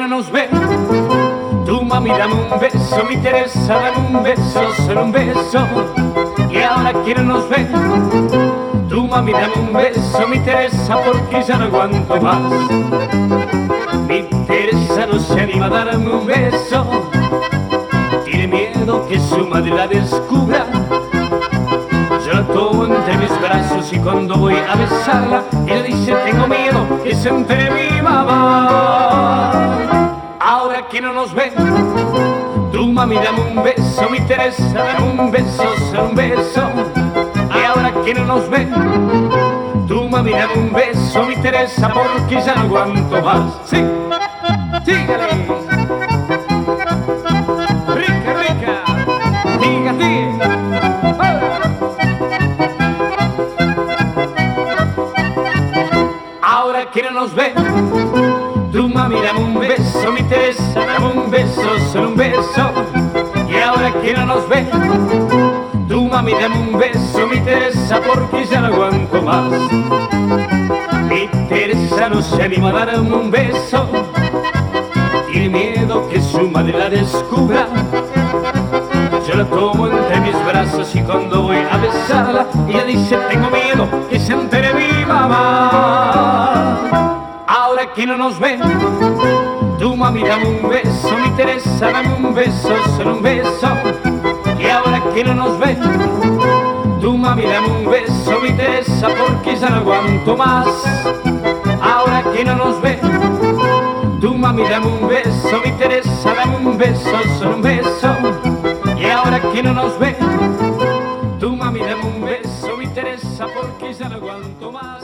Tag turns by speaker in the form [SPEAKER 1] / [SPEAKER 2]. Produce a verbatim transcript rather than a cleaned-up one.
[SPEAKER 1] no nos ve. Tu mami dame un beso, mi Teresa dame un beso, solo un beso. Y ahora que no nos ve. Tu mami dame un beso, mi Teresa, porque ya no aguanto más. Mi Teresa no se anima a darme un beso, tiene miedo que su madre la descubra. Yo la tomo entre mis brazos y cuando voy a besarla, ella dice tengo miedo que se entere mi mamá. Ahora que no nos ven, tu mami dame un beso, mi Teresa dame un beso, solo un beso. Y ahora que no nos ven, tu mami dame un beso, mi Teresa, porque ya no aguanto más. Sí, sígale. Rica, rica, diga, diga. Ahora que no nos ven, tu mami dame un beso, mi Teresa dame un beso, solo un beso. Y ahora que no nos ven, tu mami dame un beso, mi Teresa, porque ya no aguanto más. Mi Teresa no se anima a darme un beso, tiene miedo que su madre la descubra. Yo la tomo entre mis brazos y cuando voy a besarla, ella dice tengo miedo que se entere mi mamá. Ahora que no nos ven, tu mami dame un beso, mi Teresa dame un beso, solo un beso. Y ahora que no nos ven, tu mami dame un beso, mi Teresa, porque ya no aguanto más. Ahora que no nos ven, tu mami dame un beso, mi Teresa dame un beso, solo un beso. Y ahora que no nos ven, tu mami dame un beso, mi Teresa, porque ya no aguanto más.